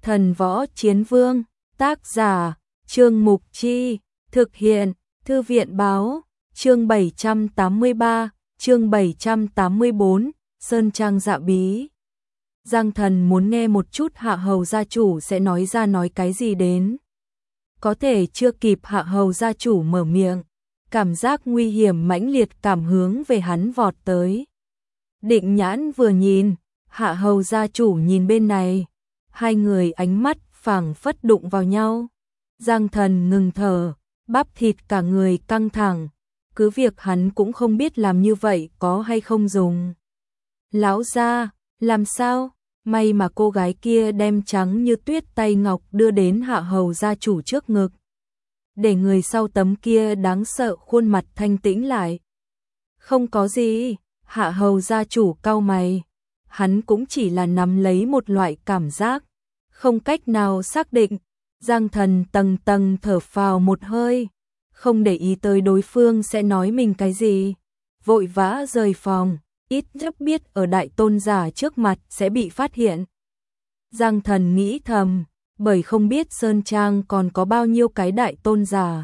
Thần Võ Chiến Vương, tác giả, Trương Mục Chi, thực hiện, Thư viện Báo, chương 783, chương 784, Sơn Trang Dạ Bí. Giang Thần muốn nghe một chút Hạ Hầu gia chủ sẽ nói cái gì đến. Có thể chưa kịp Hạ Hầu gia chủ mở miệng, cảm giác nguy hiểm mãnh liệt cảm hướng về hắn vọt tới. Định Nhãn vừa nhìn, Hạ Hầu gia chủ nhìn bên này, hai người ánh mắt phảng phất đụng vào nhau. Giang Thần ngừng thở, bắp thịt cả người căng thẳng, cứ việc hắn cũng không biết làm như vậy có hay không dùng. Lão gia, làm sao? May mà cô gái kia đem trắng như tuyết tay ngọc đưa đến Hạ Hầu gia chủ trước ngực, để người sau tấm kia đáng sợ khuôn mặt thanh tĩnh lại. Không có gì, Hạ Hầu gia chủ cau mày, hắn cũng chỉ là nắm lấy một loại cảm giác, không cách nào xác định. Giang Thần tầng tầng thở phào một hơi, không để ý tới đối phương sẽ nói mình cái gì, vội vã rời phòng, ít nhất biết ở đại tôn giả trước mặt sẽ bị phát hiện. Giang Thần nghĩ thầm, bởi không biết Sơn Trang còn có bao nhiêu cái đại tôn giả.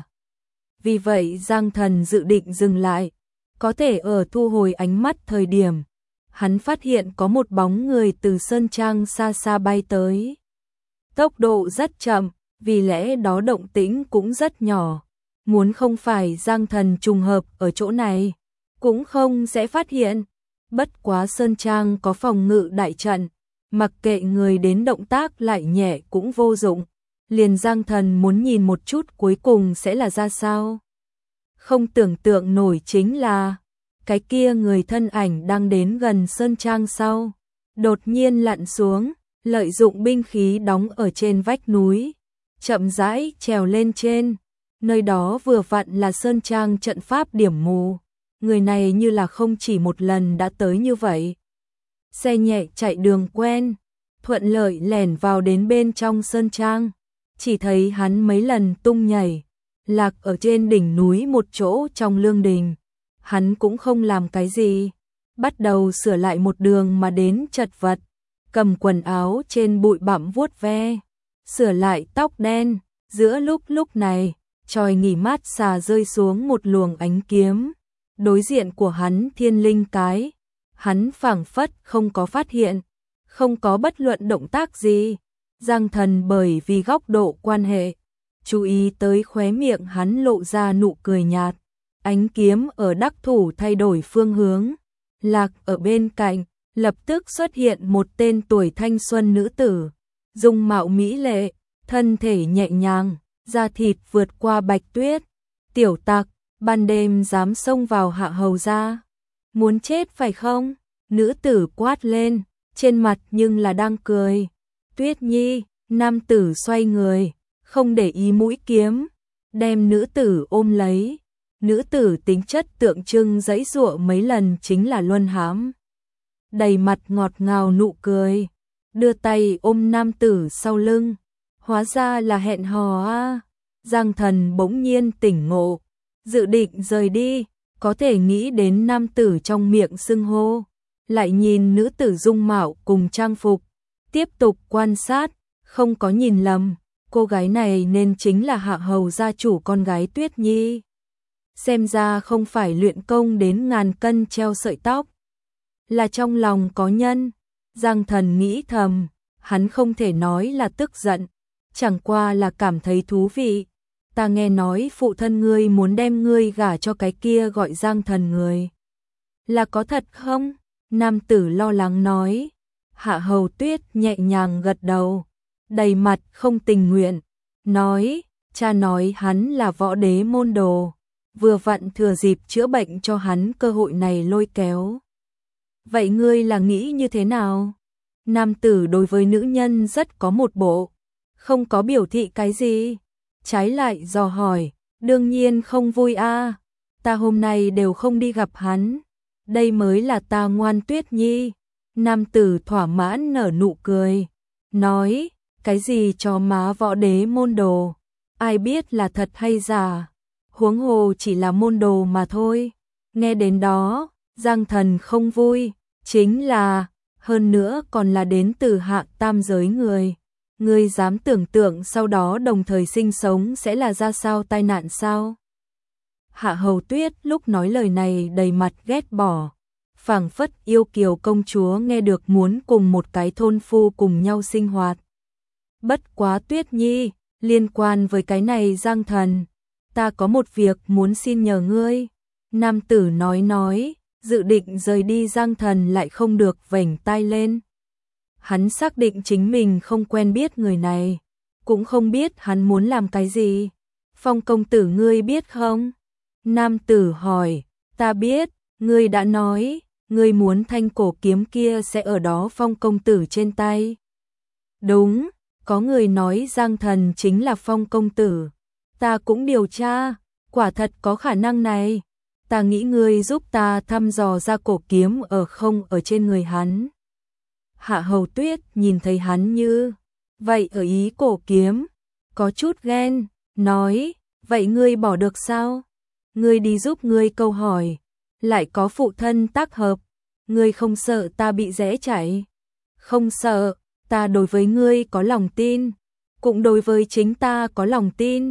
Vì vậy Giang Thần dự định dừng lại, có thể ở thu hồi ánh mắt thời điểm, hắn phát hiện có một bóng người từ Sơn Trang xa xa bay tới. Tốc độ rất chậm, vì lẽ đó động tĩnh cũng rất nhỏ. Muốn không phải Giang Thần trùng hợp ở chỗ này, cũng không sẽ phát hiện. Bất quá Sơn Trang có phòng ngự đại trận, mặc kệ người đến động tác lại nhẹ cũng vô dụng. Liền Giang Thần muốn nhìn một chút cuối cùng sẽ là ra sao. Không tưởng tượng nổi chính là, cái kia người thân ảnh đang đến gần Sơn Trang sau, đột nhiên lặn xuống, lợi dụng binh khí đóng ở trên vách núi, chậm rãi trèo lên trên. Nơi đó vừa vặn là Sơn Trang trận pháp điểm mù. Người này như là không chỉ một lần đã tới như vậy. Xe nhẹ chạy đường quen, thuận lợi lẻn vào đến bên trong Sơn Trang. Chỉ thấy hắn mấy lần tung nhảy, lạc ở trên đỉnh núi một chỗ trong lương đình. Hắn cũng không làm cái gì, bắt đầu sửa lại một đường mà đến chật vật, cầm quần áo trên bụi bặm vuốt ve, sửa lại tóc đen. Giữa lúc này, chòi nghỉ mát xà rơi xuống một luồng ánh kiếm. Đối diện của hắn thiên linh cái, hắn phảng phất không có phát hiện, không có bất luận động tác gì. Giang Thần bởi vì góc độ quan hệ, chú ý tới khóe miệng hắn lộ ra nụ cười nhạt. Ánh kiếm ở đắc thủ thay đổi phương hướng, lạc ở bên cạnh, lập tức xuất hiện một tên tuổi thanh xuân nữ tử, dung mạo mỹ lệ, thân thể nhẹ nhàng, da thịt vượt qua bạch tuyết. Tiểu tặc, ban đêm dám xông vào Hạ Hầu gia, muốn chết phải không? Nữ tử quát lên, trên mặt nhưng là đang cười. Tuyết Nhi, nam tử xoay người, không để ý mũi kiếm, đem nữ tử ôm lấy. Nữ tử tính chất tượng trưng giãy giụa mấy lần chính là luân hãm. Đầy mặt ngọt ngào nụ cười, đưa tay ôm nam tử sau lưng. Hóa ra là hẹn hò a. Giang Thần bỗng nhiên tỉnh ngộ, dự định rời đi, có thể nghĩ đến nam tử trong miệng xưng hô, lại nhìn nữ tử dung mạo cùng trang phục, tiếp tục quan sát, không có nhìn lầm, cô gái này nên chính là Hạ Hầu gia chủ con gái Tuyết Nhi. Xem ra không phải luyện công đến ngàn cân treo sợi tóc, là trong lòng có nhân. Giang Thần nghĩ thầm, hắn không thể nói là tức giận, chẳng qua là cảm thấy thú vị. Ta nghe nói phụ thân ngươi muốn đem ngươi gả cho cái kia gọi Giang Thần người. Là có thật không? Nam tử lo lắng nói. Hạ Hầu Tuyết nhẹ nhàng gật đầu, đầy mặt không tình nguyện, nói, cha nói hắn là võ đế môn đồ, vừa vặn thừa dịp chữa bệnh cho hắn cơ hội này lôi kéo. Vậy ngươi là nghĩ như thế nào? Nam tử đối với nữ nhân rất có một bộ, không có biểu thị cái gì, trái lại dò hỏi, đương nhiên không vui a, ta hôm nay đều không đi gặp hắn, đây mới là ta ngoan Tuyết Nhi. Nam tử thỏa mãn nở nụ cười, nói, cái gì cho má võ đế môn đồ, ai biết là thật hay giả, huống hồ chỉ là môn đồ mà thôi. Nghe đến đó, Giang Thần không vui, chính là, hơn nữa còn là đến từ hạ tam giới người. Ngươi dám tưởng tượng sau đó đồng thời sinh sống sẽ là ra sao tai nạn sao? Hạ Hầu Tuyết lúc nói lời này đầy mặt ghét bỏ, phảng phất yêu kiều công chúa nghe được muốn cùng một cái thôn phu cùng nhau sinh hoạt. Bất quá Tuyết Nhi, liên quan với cái này Giang Thần, ta có một việc muốn xin nhờ ngươi. Nam tử nói, dự định rời đi Giang Thần lại không được vểnh tai lên. Hắn xác định chính mình không quen biết người này, cũng không biết hắn muốn làm cái gì. Phong công tử ngươi biết không? Nam tử hỏi, ta biết, ngươi đã nói, ngươi muốn thanh cổ kiếm kia sẽ ở đó Phong công tử trên tay. Đúng, có người nói Giang Thần chính là Phong công tử. Ta cũng điều tra, quả thật có khả năng này. Ta nghĩ ngươi giúp ta thăm dò ra cổ kiếm ở không ở trên người hắn. Hạ Hầu Tuyết nhìn thấy hắn như vậy ở ý cổ kiếm, có chút ghen, nói, vậy ngươi bỏ được sao? Ngươi đi giúp ngươi câu hỏi, lại có phụ thân tác hợp, ngươi không sợ ta bị rẽ chảy? Không sợ, ta đối với ngươi có lòng tin, cũng đối với chính ta có lòng tin.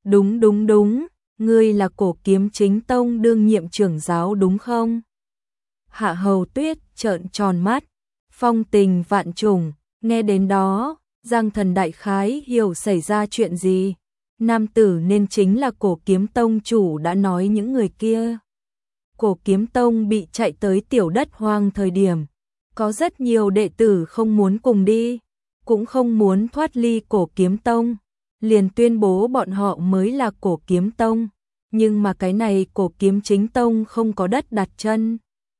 Đúng, ngươi là cổ kiếm chính tông đương nhiệm trưởng giáo đúng không? Hạ Hầu Tuyết trợn tròn mắt, phong tình vạn trùng, nghe đến đó, Giang Thần đại khái hiểu xảy ra chuyện gì. Nam tử nên chính là cổ kiếm tông chủ đã nói những người kia. Cổ kiếm tông bị chạy tới tiểu đất hoang thời điểm, có rất nhiều đệ tử không muốn cùng đi, cũng không muốn thoát ly cổ kiếm tông, liền tuyên bố bọn họ mới là cổ kiếm tông, nhưng mà cái này cổ kiếm chính tông không có đất đặt chân.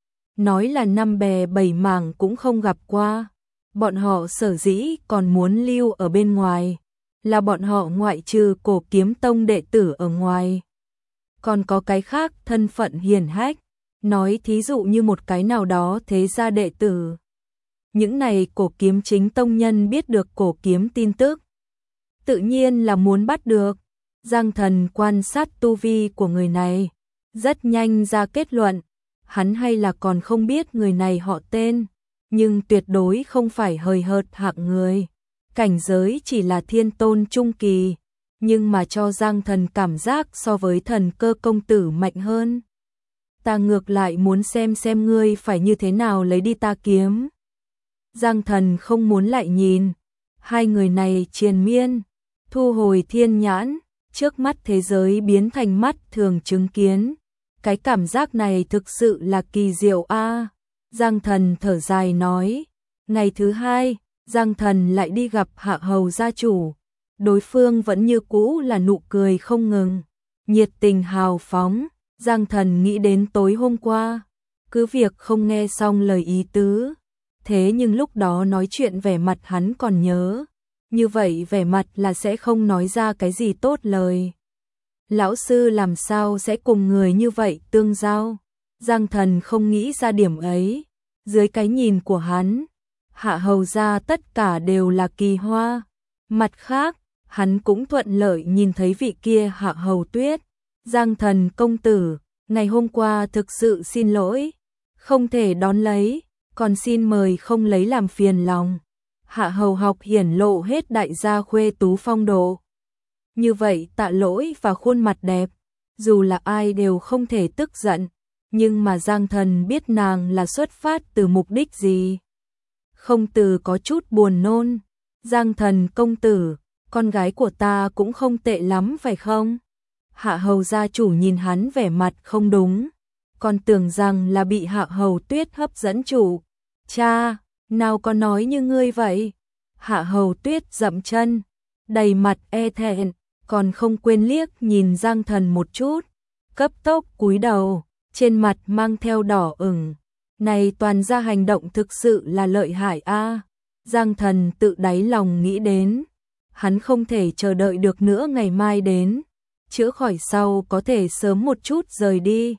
Nói là năm bè bảy mảng cũng không gặp qua, bọn họ sở dĩ còn muốn lưu ở bên ngoài, là bọn họ ngoại trừ cổ kiếm tông đệ tử ở ngoài. Còn có cái khác thân phận hiển hách, nói thí dụ như một cái nào đó thế gia đệ tử. Những này cổ kiếm chính tông nhân biết được cổ kiếm tin tức, tự nhiên là muốn bắt được. Giang Thần quan sát tu vi của người này, rất nhanh ra kết luận, hắn hay là còn không biết người này họ tên, nhưng tuyệt đối không phải hời hợt hạng người. Cảnh giới chỉ là thiên tôn trung kỳ, nhưng mà cho Giang Thần cảm giác so với Thần Cơ công tử mạnh hơn. Ta ngược lại muốn xem ngươi phải như thế nào lấy đi ta kiếm. Giang Thần không muốn lại nhìn, hai người này triền miên, thu hồi thiên nhãn, trước mắt thế giới biến thành mắt thường chứng kiến. Cái cảm giác này thực sự là kỳ diệu a. Giang Thần thở dài nói, ngày thứ hai, Giang Thần lại đi gặp Hạ Hầu gia chủ, đối phương vẫn như cũ là nụ cười không ngừng, nhiệt tình hào phóng. Giang Thần nghĩ đến tối hôm qua, cứ việc không nghe xong lời ý tứ, thế nhưng lúc đó nói chuyện vẻ mặt hắn còn nhớ, như vậy vẻ mặt là sẽ không nói ra cái gì tốt lời. Lão sư làm sao sẽ cùng người như vậy tương giao? Giang Thần không nghĩ ra điểm ấy, dưới cái nhìn của hắn, Hạ Hầu gia tất cả đều là kỳ hoa. Mặt khác, hắn cũng thuận lợi nhìn thấy vị kia Hạ Hầu Tuyết. Giang Thần công tử, ngày hôm qua thực sự xin lỗi, không thể đón lấy, còn xin mời không lấy làm phiền lòng. Hạ Hầu học hiển lộ hết đại gia khuê tú phong độ. Như vậy tạ lỗi và khuôn mặt đẹp, dù là ai đều không thể tức giận, nhưng mà Giang Thần biết nàng là xuất phát từ mục đích gì. Không từ có chút buồn nôn, Giang Thần công tử, con gái của ta cũng không tệ lắm phải không? Hạ Hầu gia chủ nhìn hắn vẻ mặt không đúng, còn tưởng rằng là bị Hạ Hầu Tuyết hấp dẫn chủ. Cha, nào có nói như ngươi vậy? Hạ Hầu Tuyết dậm chân, đầy mặt e thẹn, còn không quên liếc nhìn Giang Thần một chút, cấp tốc cúi đầu, trên mặt mang theo đỏ ửng. Này toàn ra hành động thực sự là lợi hại a. Giang Thần tự đáy lòng nghĩ đến, hắn không thể chờ đợi được nữa ngày mai đến, chữa khỏi sau có thể sớm một chút rời đi.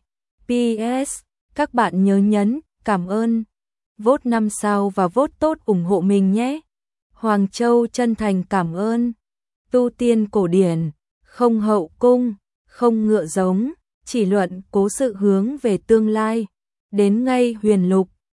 PS, các bạn nhớ nhấn cảm ơn, vote 5 sao và vote tốt ủng hộ mình nhé. Hoàng Châu chân thành cảm ơn. Tu tiên cổ điển, không hậu cung, không ngựa giống, chỉ luận cố sự hướng về tương lai. Đến ngay huyền lục,